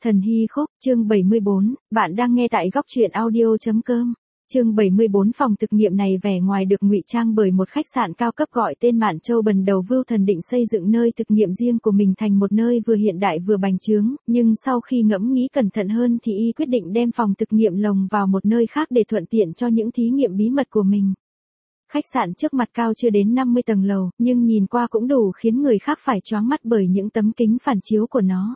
Thần Hy Khúc, chương 74, bạn đang nghe tại góc truyện audio.com. Chương 74 phòng thực nghiệm này vẻ ngoài được ngụy trang bởi một khách sạn cao cấp gọi tên Mạn Châu Bần Đầu Vưu Thần định xây dựng nơi thực nghiệm riêng của mình thành một nơi vừa hiện đại vừa bành trướng, nhưng sau khi ngẫm nghĩ cẩn thận hơn thì y quyết định đem phòng thực nghiệm lồng vào một nơi khác để thuận tiện cho những thí nghiệm bí mật của mình. Khách sạn trước mặt cao chưa đến 50 tầng lầu, nhưng nhìn qua cũng đủ khiến người khác phải choáng mắt bởi những tấm kính phản chiếu của nó.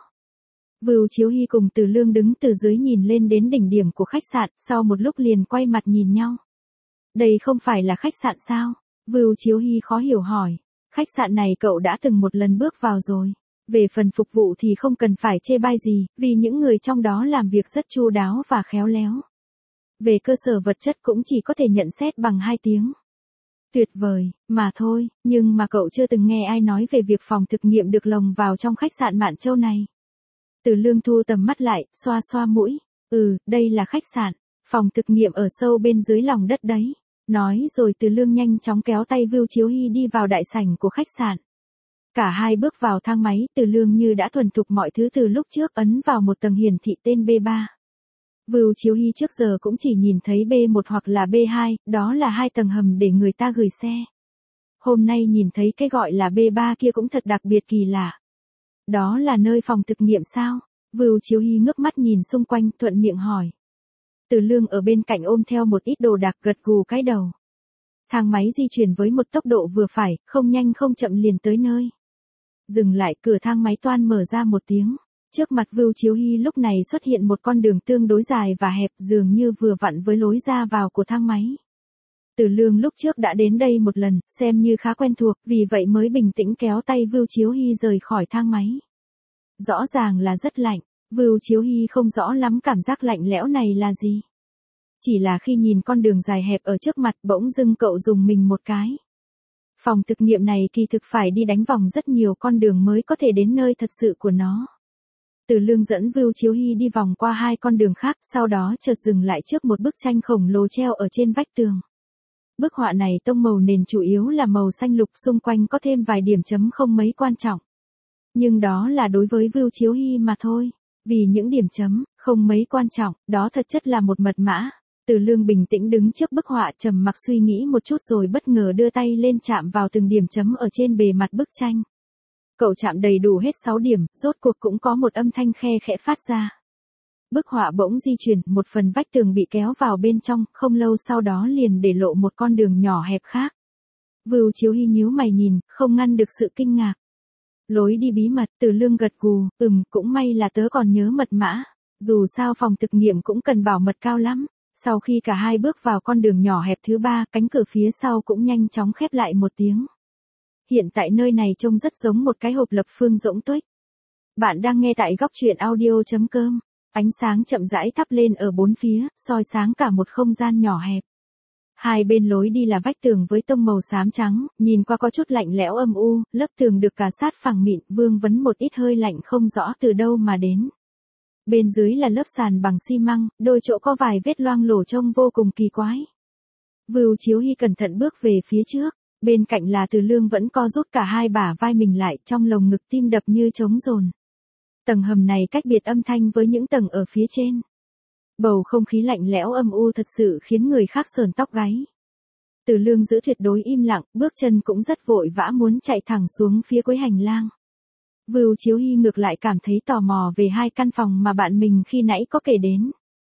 Vưu Chiếu Hy cùng Từ Lương đứng từ dưới nhìn lên đến đỉnh điểm của khách sạn, sau một lúc liền quay mặt nhìn nhau. Đây không phải là khách sạn sao? Vưu Chiếu Hy khó hiểu hỏi. Khách sạn này cậu đã từng một lần bước vào rồi. Về phần phục vụ thì không cần phải chê bai gì, vì những người trong đó làm việc rất chu đáo và khéo léo. Về cơ sở vật chất cũng chỉ có thể nhận xét bằng 2 tiếng. Tuyệt vời, mà thôi, nhưng mà cậu chưa từng nghe ai nói về việc phòng thực nghiệm được lồng vào trong khách sạn Mạn Châu này. Từ Lương thu tầm mắt lại, xoa xoa mũi. Đây là khách sạn, phòng thực nghiệm ở sâu bên dưới lòng đất đấy. Nói rồi Từ Lương nhanh chóng kéo tay Vưu Chiếu Hy đi vào đại sảnh của khách sạn. Cả hai bước vào thang máy, Từ Lương như đã thuần thục mọi thứ từ lúc trước, ấn vào một tầng hiển thị tên B3. Vưu Chiếu Hy trước giờ cũng chỉ nhìn thấy B1 hoặc là B2, đó là 2 tầng hầm để người ta gửi xe. Hôm nay nhìn thấy cái gọi là B3 kia cũng thật đặc biệt kỳ lạ. Đó là nơi phòng thực nghiệm sao? Vưu Chiếu Hy ngước mắt nhìn xung quanh, thuận miệng hỏi. Từ Lương ở bên cạnh ôm theo một ít đồ đạc, gật gù cái đầu. Thang máy di chuyển với một tốc độ vừa phải, không nhanh không chậm liền tới nơi. Dừng lại, cửa thang máy toan mở ra một tiếng. Trước mặt Vưu Chiếu Hy lúc này xuất hiện một con đường tương đối dài và hẹp, dường như vừa vặn với lối ra vào của thang máy. Từ Lương lúc trước đã đến đây một lần, xem như khá quen thuộc, vì vậy mới bình tĩnh kéo tay Vưu Chiếu Hy rời khỏi thang máy. Rõ ràng là rất lạnh, Vưu Chiếu Hy không rõ lắm cảm giác lạnh lẽo này là gì. Chỉ là khi nhìn con đường dài hẹp ở trước mặt bỗng dưng cậu dùng mình một cái. Phòng thực nghiệm này kỳ thực phải đi đánh vòng rất nhiều con đường mới có thể đến nơi thật sự của nó. Từ Lương dẫn Vưu Chiếu Hy đi vòng qua 2 con đường khác, sau đó chợt dừng lại trước một bức tranh khổng lồ treo ở trên vách tường. Bức họa này tông màu nền chủ yếu là màu xanh lục, xung quanh có thêm vài điểm chấm không mấy quan trọng. Nhưng đó là đối với Vưu Chiếu Hy mà thôi, vì những điểm chấm không mấy quan trọng, đó thật chất là một mật mã. Từ Lương bình tĩnh đứng trước bức họa trầm mặc suy nghĩ một chút rồi bất ngờ đưa tay lên chạm vào từng điểm chấm ở trên bề mặt bức tranh. Cậu chạm đầy đủ hết 6 điểm, rốt cuộc cũng có một âm thanh khe khẽ phát ra. Bức họa bỗng di chuyển, một phần vách tường bị kéo vào bên trong, không lâu sau đó liền để lộ một con đường nhỏ hẹp khác. Vưu Chiếu Hy nhíu mày nhìn, không ngăn được sự kinh ngạc. Lối đi bí mật, Từ Lương gật gù, cũng may là tớ còn nhớ mật mã. Dù sao phòng thực nghiệm cũng cần bảo mật cao lắm. Sau khi cả hai bước vào con đường nhỏ hẹp thứ 3, cánh cửa phía sau cũng nhanh chóng khép lại một tiếng. Hiện tại nơi này trông rất giống một cái hộp lập phương rỗng tuếch. Bạn đang nghe tại góc truyện audio.com. Ánh sáng chậm rãi thắp lên ở bốn phía, soi sáng cả một không gian nhỏ hẹp. Hai bên lối đi là vách tường với tông màu xám trắng, nhìn qua có chút lạnh lẽo âm u, lớp tường được cà sát phẳng mịn, vương vấn một ít hơi lạnh không rõ từ đâu mà đến. Bên dưới là lớp sàn bằng xi măng, đôi chỗ có vài vết loang lổ trông vô cùng kỳ quái. Vưu Chiếu Hy cẩn thận bước về phía trước, bên cạnh là Từ Lương vẫn co rút cả hai bả vai mình lại, trong lồng ngực tim đập như trống dồn. Tầng hầm này cách biệt âm thanh với những tầng ở phía trên. Bầu không khí lạnh lẽo âm u thật sự khiến người khác sờn tóc gáy. Từ Lương giữ tuyệt đối im lặng, bước chân cũng rất vội vã muốn chạy thẳng xuống phía cuối hành lang. Vưu Chiếu Hy ngược lại cảm thấy tò mò về 2 căn phòng mà bạn mình khi nãy có kể đến.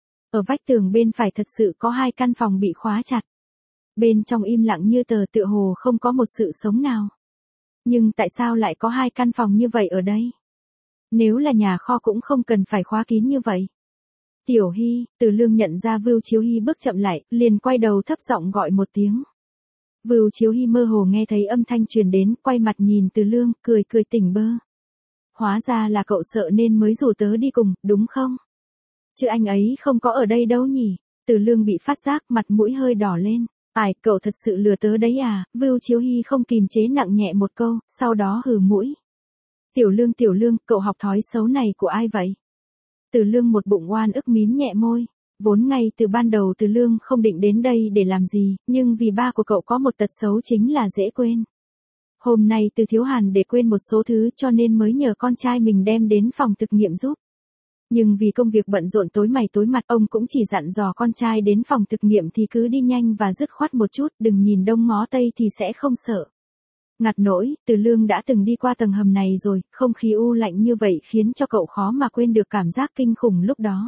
Ở vách tường bên phải thật sự có 2 căn phòng bị khóa chặt. Bên trong im lặng như tờ, tựa hồ không có một sự sống nào. Nhưng tại sao lại có 2 căn phòng như vậy ở đây? Nếu là nhà kho cũng không cần phải khóa kín như vậy. Tiểu Hy, Từ Lương nhận ra Vưu Chiếu Hy bước chậm lại, liền quay đầu thấp giọng gọi một tiếng. Vưu Chiếu Hy mơ hồ nghe thấy âm thanh truyền đến, quay mặt nhìn Từ Lương, cười tỉnh bơ. Hóa ra là cậu sợ nên mới rủ tớ đi cùng, đúng không? Chứ anh ấy không có ở đây đâu nhỉ? Từ Lương bị phát giác, mặt mũi hơi đỏ lên. Ai, cậu thật sự lừa tớ đấy à? Vưu Chiếu Hy không kìm chế nặng nhẹ một câu, sau đó hừ mũi. Tiểu Lương, cậu học thói xấu này của ai vậy? Từ Lương một bụng oan ức mím nhẹ môi. Vốn ngay từ ban đầu Từ Lương không định đến đây để làm gì, nhưng vì ba của cậu có một tật xấu chính là dễ quên. Hôm nay Từ Thiếu Hàn để quên một số thứ cho nên mới nhờ con trai mình đem đến phòng thực nghiệm giúp. Nhưng vì công việc bận rộn tối mày tối mặt, ông cũng chỉ dặn dò con trai đến phòng thực nghiệm thì cứ đi nhanh và dứt khoát một chút, đừng nhìn đông ngó tây thì sẽ không sợ. Ngặt nỗi, Từ Lương đã từng đi qua tầng hầm này rồi, không khí u lạnh như vậy khiến cho cậu khó mà quên được cảm giác kinh khủng lúc đó.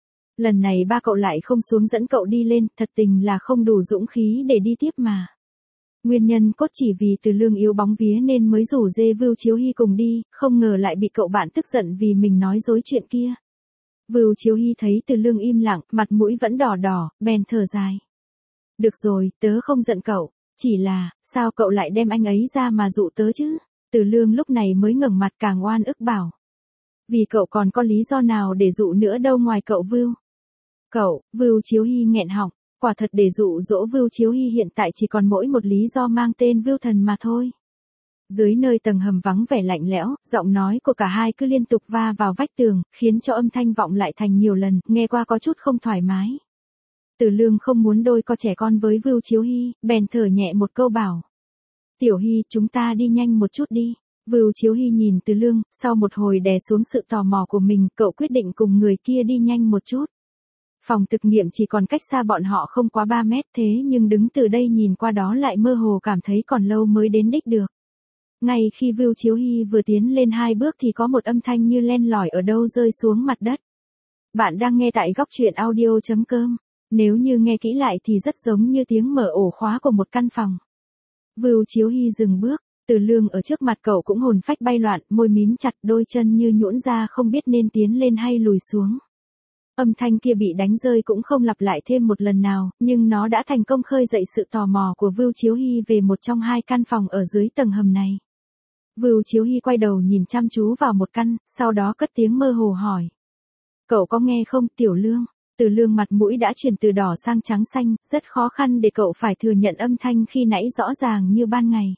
Lần này ba cậu lại không xuống dẫn cậu đi lên, thật tình là không đủ dũng khí để đi tiếp mà. Nguyên nhân cốt chỉ vì Từ Lương yếu bóng vía nên mới rủ dê Vưu Chiếu Hy cùng đi, không ngờ lại bị cậu bạn tức giận vì mình nói dối chuyện kia. Vưu Chiếu Hy thấy Từ Lương im lặng, mặt mũi vẫn đỏ đỏ, bèn thở dài. Được rồi, tớ không giận cậu, chỉ là, sao cậu lại đem anh ấy ra mà dụ tớ chứ? Từ Lương lúc này mới ngẩng mặt càng oan ức bảo. Vì cậu còn có lý do nào để dụ nữa đâu ngoài cậu Vưu. Cậu, Vưu Chiếu Hy nghẹn họng, quả thật để dụ dỗ Vưu Chiếu Hy hiện tại chỉ còn mỗi một lý do mang tên Vưu Thần mà thôi. Dưới nơi tầng hầm vắng vẻ lạnh lẽo, giọng nói của cả hai cứ liên tục va vào vách tường, khiến cho âm thanh vọng lại thành nhiều lần, nghe qua có chút không thoải mái. Từ Lương không muốn đôi co trẻ con với Vưu Chiếu Hy, bèn thở nhẹ một câu bảo. Tiểu Hy, chúng ta đi nhanh một chút đi. Vưu Chiếu Hy nhìn Từ Lương, sau một hồi đè xuống sự tò mò của mình, cậu quyết định cùng người kia đi nhanh một chút. Phòng thực nghiệm chỉ còn cách xa bọn họ không quá 3 mét thế nhưng đứng từ đây nhìn qua đó lại mơ hồ cảm thấy còn lâu mới đến đích được. Ngay khi Vưu Chiếu Hy vừa tiến lên 2 bước thì có một âm thanh như len lỏi ở đâu rơi xuống mặt đất. Bạn đang nghe tại góc truyện audio.com. Nếu như nghe kỹ lại thì rất giống như tiếng mở ổ khóa của một căn phòng. Vưu Chiếu Hy dừng bước, Từ Lương ở trước mặt cậu cũng hồn phách bay loạn, môi mím chặt, đôi chân như nhũn ra không biết nên tiến lên hay lùi xuống. Âm thanh kia bị đánh rơi cũng không lặp lại thêm một lần nào, nhưng nó đã thành công khơi dậy sự tò mò của Vưu Chiếu Hy về một trong 2 căn phòng ở dưới tầng hầm này. Vưu Chiếu Hy quay đầu nhìn chăm chú vào một căn, sau đó cất tiếng mơ hồ hỏi. Cậu có nghe không, Tiểu Lương? Từ Lương mặt mũi đã chuyển từ đỏ sang trắng xanh, rất khó khăn để cậu phải thừa nhận âm thanh khi nãy rõ ràng như ban ngày.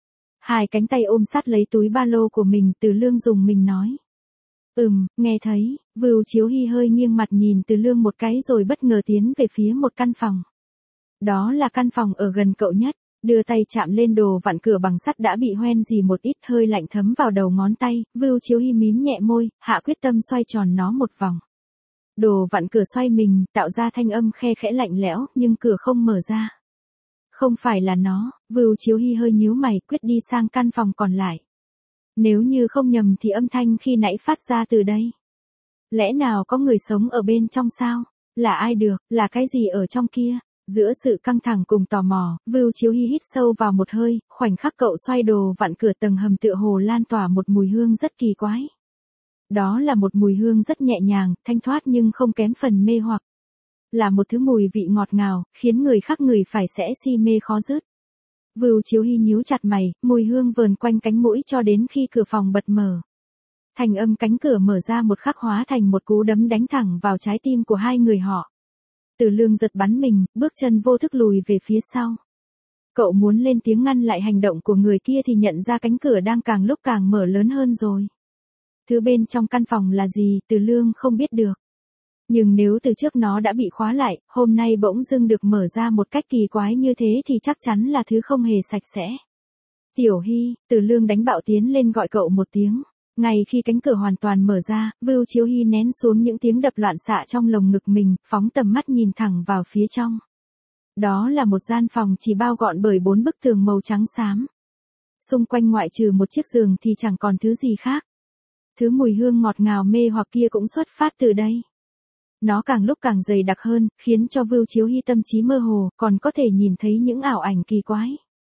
2 cánh tay ôm sát lấy túi ba lô của mình, Từ Lương dùng mình nói. Nghe thấy. Vưu Chiếu Hy hơi nghiêng mặt nhìn Từ Lương một cái rồi bất ngờ tiến về phía một căn phòng. Đó là căn phòng ở gần cậu nhất, đưa tay chạm lên đồ vặn cửa bằng sắt đã bị hoen rỉ một ít, hơi lạnh thấm vào đầu ngón tay, Vưu Chiếu Hy mím nhẹ môi, hạ quyết tâm xoay tròn nó một vòng. Đồ vặn cửa xoay mình, tạo ra thanh âm khe khẽ lạnh lẽo, nhưng cửa không mở ra. Không phải là nó, Vưu Chiếu Hy hơi nhíu mày, quyết đi sang căn phòng còn lại. Nếu như không nhầm thì âm thanh khi nãy phát ra từ đây. Lẽ nào có người sống ở bên trong sao? Là ai được, là cái gì ở trong kia? Giữa sự căng thẳng cùng tò mò, Vưu Chiếu Hy hít sâu vào một hơi, khoảnh khắc cậu xoay đồ vặn cửa tầng hầm tựa hồ lan tỏa một mùi hương rất kỳ quái. Đó là một mùi hương rất nhẹ nhàng, thanh thoát nhưng không kém phần mê hoặc. Là một thứ mùi vị ngọt ngào, khiến người khác ngửi phải sẽ si mê khó dứt. Vưu Chiếu Hy nhíu chặt mày, mùi hương vờn quanh cánh mũi cho đến khi cửa phòng bật mở. Thành âm cánh cửa mở ra một khắc hóa thành một cú đấm đánh thẳng vào trái tim của 2 người họ. Từ Lương giật bắn mình, bước chân vô thức lùi về phía sau. Cậu muốn lên tiếng ngăn lại hành động của người kia thì nhận ra cánh cửa đang càng lúc càng mở lớn hơn rồi. Thứ bên trong căn phòng là gì, Từ Lương không biết được. Nhưng nếu từ trước nó đã bị khóa lại, hôm nay bỗng dưng được mở ra một cách kỳ quái như thế thì chắc chắn là thứ không hề sạch sẽ. Tiểu Hy, Từ Lương đánh bạo tiến lên gọi cậu một tiếng. Ngay khi cánh cửa hoàn toàn mở ra, Vưu Chiếu Hy nén xuống những tiếng đập loạn xạ trong lồng ngực mình, phóng tầm mắt nhìn thẳng vào phía trong. Đó là một gian phòng chỉ bao gọn bởi 4 bức tường màu trắng xám. Xung quanh ngoại trừ một chiếc giường thì chẳng còn thứ gì khác. Thứ mùi hương ngọt ngào mê hoặc kia cũng xuất phát từ đây. Nó càng lúc càng dày đặc hơn, khiến cho Vưu Chiếu Hy tâm trí mơ hồ, còn có thể nhìn thấy những ảo ảnh kỳ quái.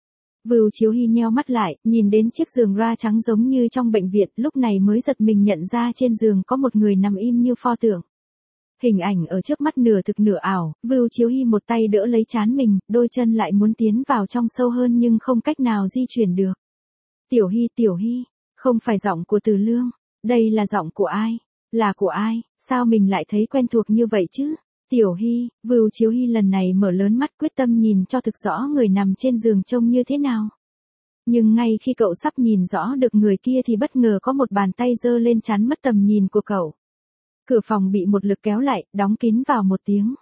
Vưu Chiếu Hy nheo mắt lại, nhìn đến chiếc giường ra trắng giống như trong bệnh viện, lúc này mới giật mình nhận ra trên giường có một người nằm im như pho tượng. Hình ảnh ở trước mắt nửa thực nửa ảo, Vưu Chiếu Hy một tay đỡ lấy trán mình, đôi chân lại muốn tiến vào trong sâu hơn nhưng không cách nào di chuyển được. Tiểu Hy, không phải giọng của Từ Lương, đây là giọng của ai? Là của ai? Sao mình lại thấy quen thuộc như vậy chứ? Tiểu Hy, Vưu Chiếu Hy lần này mở lớn mắt quyết tâm nhìn cho thực rõ người nằm trên giường trông như thế nào. Nhưng ngay khi cậu sắp nhìn rõ được người kia thì bất ngờ có một bàn tay giơ lên chắn mất tầm nhìn của cậu. Cửa phòng bị một lực kéo lại, đóng kín vào một tiếng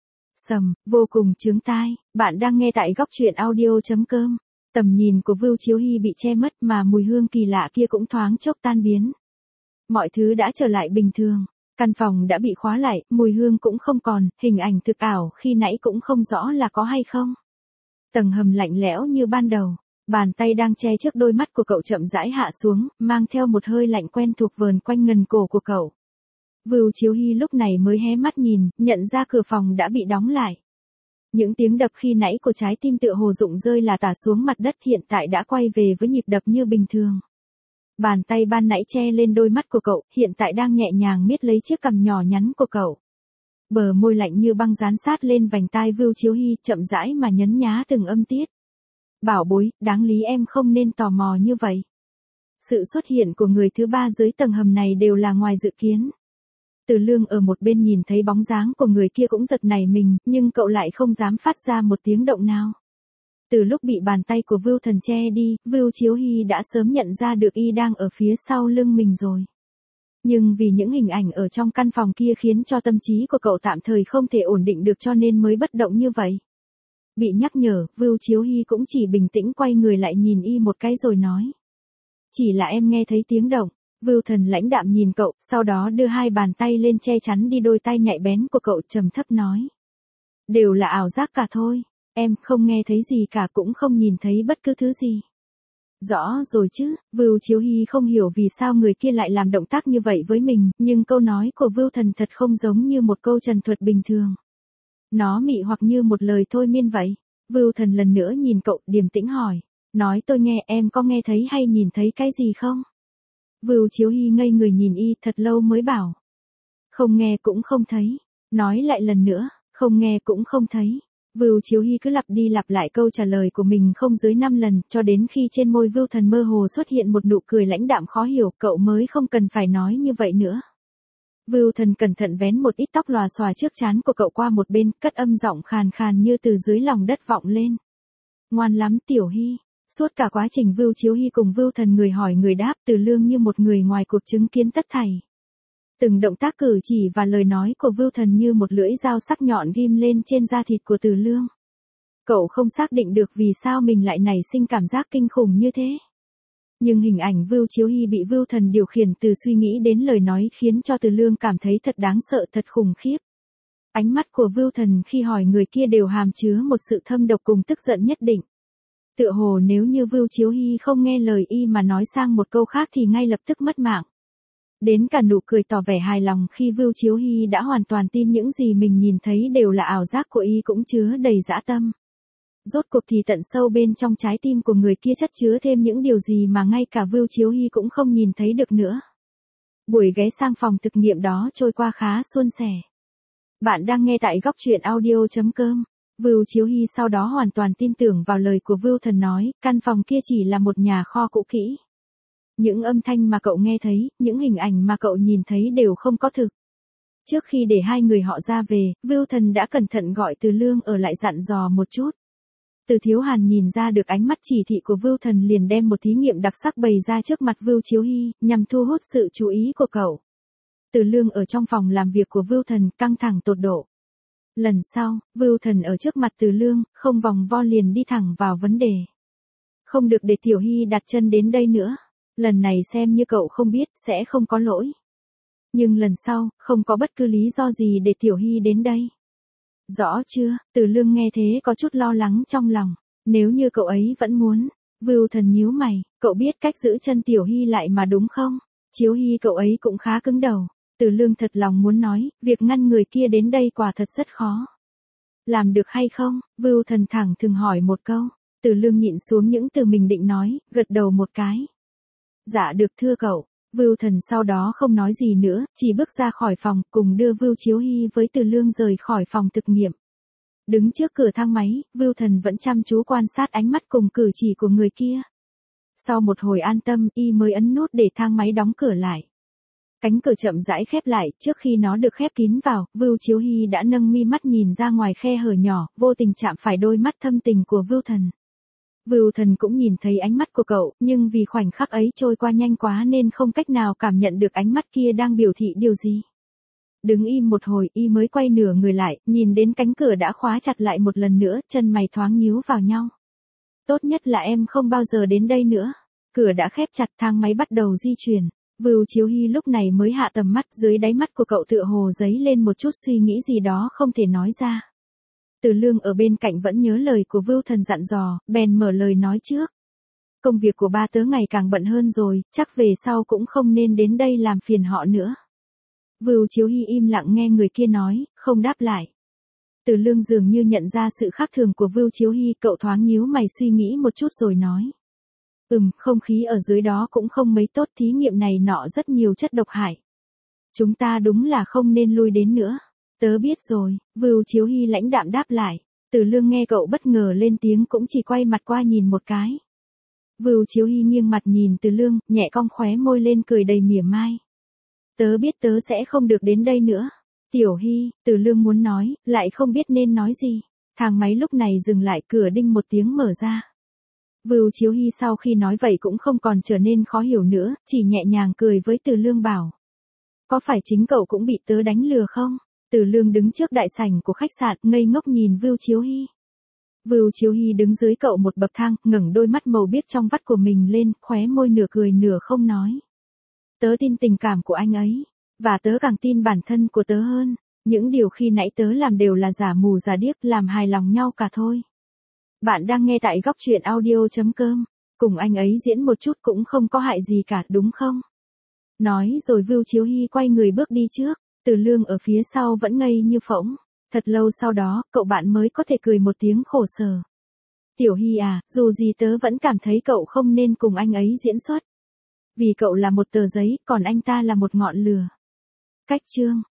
sầm, vô cùng chướng tai. Bạn đang nghe tại góc truyện audio.com. Tầm nhìn của Vưu Chiếu Hy bị che mất mà mùi hương kỳ lạ kia cũng thoáng chốc tan biến. Mọi thứ đã trở lại bình thường. Căn phòng đã bị khóa lại, mùi hương cũng không còn, hình ảnh thực ảo khi nãy cũng không rõ là có hay không. Tầng hầm lạnh lẽo như ban đầu, bàn tay đang che trước đôi mắt của cậu chậm rãi hạ xuống, mang theo một hơi lạnh quen thuộc vờn quanh ngần cổ của cậu. Vưu Chiếu Hy lúc này mới hé mắt nhìn, nhận ra cửa phòng đã bị đóng lại. Những tiếng đập khi nãy của trái tim tựa hồ rụng rơi là tả xuống mặt đất hiện tại đã quay về với nhịp đập như bình thường. Bàn tay ban nãy che lên đôi mắt của cậu, hiện tại đang nhẹ nhàng miết lấy chiếc cằm nhỏ nhắn của cậu. Bờ môi lạnh như băng dán sát lên vành tai Vưu Chiếu Hy, chậm rãi mà nhấn nhá từng âm tiết. Bảo bối, đáng lý em không nên tò mò như vậy. Sự xuất hiện của người thứ ba dưới tầng hầm này đều là ngoài dự kiến. Từ Lương ở một bên nhìn thấy bóng dáng của người kia cũng giật nảy mình, nhưng cậu lại không dám phát ra một tiếng động nào. Từ lúc bị bàn tay của Vưu Thần che đi, Vưu Chiếu Hy đã sớm nhận ra được y đang ở phía sau lưng mình rồi. Nhưng vì những hình ảnh ở trong căn phòng kia khiến cho tâm trí của cậu tạm thời không thể ổn định được cho nên mới bất động như vậy. Bị nhắc nhở, Vưu Chiếu Hy cũng chỉ bình tĩnh quay người lại nhìn y một cái rồi nói. Chỉ là em nghe thấy tiếng động. Vưu Thần lãnh đạm nhìn cậu, sau đó đưa hai bàn tay lên che chắn đi đôi tay nhạy bén của cậu, trầm thấp nói. Đều là ảo giác cả thôi, em không nghe thấy gì cả cũng không nhìn thấy bất cứ thứ gì. Rõ rồi chứ, Vưu Chiếu Hy không hiểu vì sao người kia lại làm động tác như vậy với mình, nhưng câu nói của Vưu Thần thật không giống như một câu trần thuật bình thường. Nó mị hoặc như một lời thôi miên vậy. Vưu Thần lần nữa nhìn cậu, điềm tĩnh hỏi. Nói tôi nghe, em có nghe thấy hay nhìn thấy cái gì không? Vưu Chiếu Hy ngây người nhìn y thật lâu mới bảo. Không nghe cũng không thấy. Nói lại lần nữa, không nghe cũng không thấy. Vưu Chiếu Hy cứ lặp đi lặp lại câu trả lời của mình không dưới 5 lần, cho đến khi trên môi Vưu Thần mơ hồ xuất hiện một nụ cười lãnh đạm khó hiểu, cậu mới không cần phải nói như vậy nữa. Vưu Thần cẩn thận vén một ít tóc lòa xòa trước trán của cậu qua một bên, cất âm giọng khàn khàn như từ dưới lòng đất vọng lên. Ngoan lắm Tiểu Hy. Suốt cả quá trình Vưu Chiếu Hy cùng Vưu Thần người hỏi người đáp, Từ Lương như một người ngoài cuộc chứng kiến tất thảy. Từng động tác cử chỉ và lời nói của Vưu Thần như một lưỡi dao sắc nhọn ghim lên trên da thịt của Từ Lương. Cậu không xác định được vì sao mình lại nảy sinh cảm giác kinh khủng như thế. Nhưng hình ảnh Vưu Chiếu Hy bị Vưu Thần điều khiển từ suy nghĩ đến lời nói khiến cho Từ Lương cảm thấy thật đáng sợ, thật khủng khiếp. Ánh mắt của Vưu Thần khi hỏi người kia đều hàm chứa một sự thâm độc cùng tức giận nhất định. Tựa hồ nếu như Vưu Chiếu Hy không nghe lời y mà nói sang một câu khác thì ngay lập tức mất mạng. Đến cả nụ cười tỏ vẻ hài lòng khi Vưu Chiếu Hy đã hoàn toàn tin những gì mình nhìn thấy đều là ảo giác của y cũng chứa đầy dã tâm. Rốt cuộc thì tận sâu bên trong trái tim của người kia chất chứa thêm những điều gì mà ngay cả Vưu Chiếu Hy cũng không nhìn thấy được nữa. Buổi ghé sang phòng thực nghiệm đó trôi qua khá suôn sẻ. Bạn đang nghe tại góc truyện audio.com. Vưu Chiếu Hy sau đó hoàn toàn tin tưởng vào lời của Vưu Thần nói, căn phòng kia chỉ là một nhà kho cũ kỹ. Những âm thanh mà cậu nghe thấy, những hình ảnh mà cậu nhìn thấy đều không có thực. Trước khi để hai người họ ra về, Vưu Thần đã cẩn thận gọi Từ Lương ở lại dặn dò một chút. Từ Thiếu Hàn nhìn ra được ánh mắt chỉ thị của Vưu Thần liền đem một thí nghiệm đặc sắc bày ra trước mặt Vưu Chiếu Hy, nhằm thu hút sự chú ý của cậu. Từ Lương ở trong phòng làm việc của Vưu Thần căng thẳng tột độ. Lần sau, Vưu Thần ở trước mặt Từ Lương, không vòng vo liền đi thẳng vào vấn đề. Không được để Tiểu Hy đặt chân đến đây nữa. Lần này xem như cậu không biết, sẽ không có lỗi. Nhưng lần sau, không có bất cứ lý do gì để Tiểu Hy đến đây. Rõ chưa? Từ Lương nghe thế có chút lo lắng trong lòng. Nếu như cậu ấy vẫn muốn. Vưu Thần nhíu mày, cậu biết cách giữ chân Tiểu Hy lại mà đúng không? Chiếu Hy cậu ấy cũng khá cứng đầu. Từ Lương thật lòng muốn nói, việc ngăn người kia đến đây quả thật rất khó. Làm được hay không? Vưu Thần thẳng thừng hỏi một câu. Từ Lương nhịn xuống những từ mình định nói, gật đầu một cái. Dạ được thưa cậu. Vưu Thần sau đó không nói gì nữa, chỉ bước ra khỏi phòng, cùng đưa Vưu Chiếu Hy với Từ Lương rời khỏi phòng thực nghiệm. Đứng trước cửa thang máy, Vưu Thần vẫn chăm chú quan sát ánh mắt cùng cử chỉ của người kia. Sau một hồi an tâm, y mới ấn nút để thang máy đóng cửa lại. Cánh cửa chậm rãi khép lại, trước khi nó được khép kín vào, Vưu Chiếu Hy đã nâng mi mắt nhìn ra ngoài khe hở nhỏ, vô tình chạm phải đôi mắt thâm tình của Vưu Thần. Vưu Thần cũng nhìn thấy ánh mắt của cậu, nhưng vì khoảnh khắc ấy trôi qua nhanh quá nên không cách nào cảm nhận được ánh mắt kia đang biểu thị điều gì. Đứng im một hồi, y mới quay nửa người lại, nhìn đến cánh cửa đã khóa chặt lại một lần nữa, chân mày thoáng nhíu vào nhau. Tốt nhất là em không bao giờ đến đây nữa. Cửa đã khép chặt, thang máy bắt đầu di chuyển. Vưu Chiếu Hy lúc này mới hạ tầm mắt, dưới đáy mắt của cậu tựa hồ dấy lên một chút suy nghĩ gì đó không thể nói ra. Từ Lương ở bên cạnh vẫn nhớ lời của Vưu Thần dặn dò, bèn mở lời nói trước. Công việc của ba tớ ngày càng bận hơn rồi, chắc về sau cũng không nên đến đây làm phiền họ nữa. Vưu Chiếu Hy im lặng nghe người kia nói, không đáp lại. Từ Lương dường như nhận ra sự khác thường của Vưu Chiếu Hy, cậu thoáng nhíu mày suy nghĩ một chút rồi nói. Không khí ở dưới đó cũng không mấy tốt, thí nghiệm này nọ rất nhiều chất độc hại. Chúng ta đúng là không nên lui đến nữa. Tớ biết rồi, Vưu Chiếu Hy lãnh đạm đáp lại. Từ Lương nghe cậu bất ngờ lên tiếng cũng chỉ quay mặt qua nhìn một cái. Vưu Chiếu Hy nghiêng mặt nhìn Từ Lương, nhẹ cong khóe môi lên cười đầy mỉa mai. Tớ biết tớ sẽ không được đến đây nữa. Tiểu Hy, Từ Lương muốn nói, lại không biết nên nói gì. Thang máy lúc này dừng lại, cửa đinh một tiếng mở ra. Vưu Chiếu Hy sau khi nói vậy cũng không còn trở nên khó hiểu nữa, chỉ nhẹ nhàng cười với Từ Lương bảo. Có phải chính cậu cũng bị tớ đánh lừa không? Từ Lương đứng trước đại sảnh của khách sạn, ngây ngốc nhìn Vưu Chiếu Hy. Vưu Chiếu Hy đứng dưới cậu một bậc thang, ngẩng đôi mắt màu biếc trong vắt của mình lên, khóe môi nửa cười nửa không nói. Tớ tin tình cảm của anh ấy, và tớ càng tin bản thân của tớ hơn. Những điều khi nãy tớ làm đều là giả mù giả điếc, làm hài lòng nhau cả thôi. Bạn đang nghe tại góc truyện audio.com. Cùng anh ấy diễn một chút cũng không có hại gì cả, đúng không? Nói rồi Vưu Chiếu Hy quay người bước đi trước. Từ Lương ở phía sau vẫn ngây như phỗng. Thật lâu sau đó, cậu bạn mới có thể cười một tiếng khổ sở. Tiểu Hy à, dù gì tớ vẫn cảm thấy cậu không nên cùng anh ấy diễn xuất. Vì cậu là một tờ giấy, còn anh ta là một ngọn lửa. Cách chương.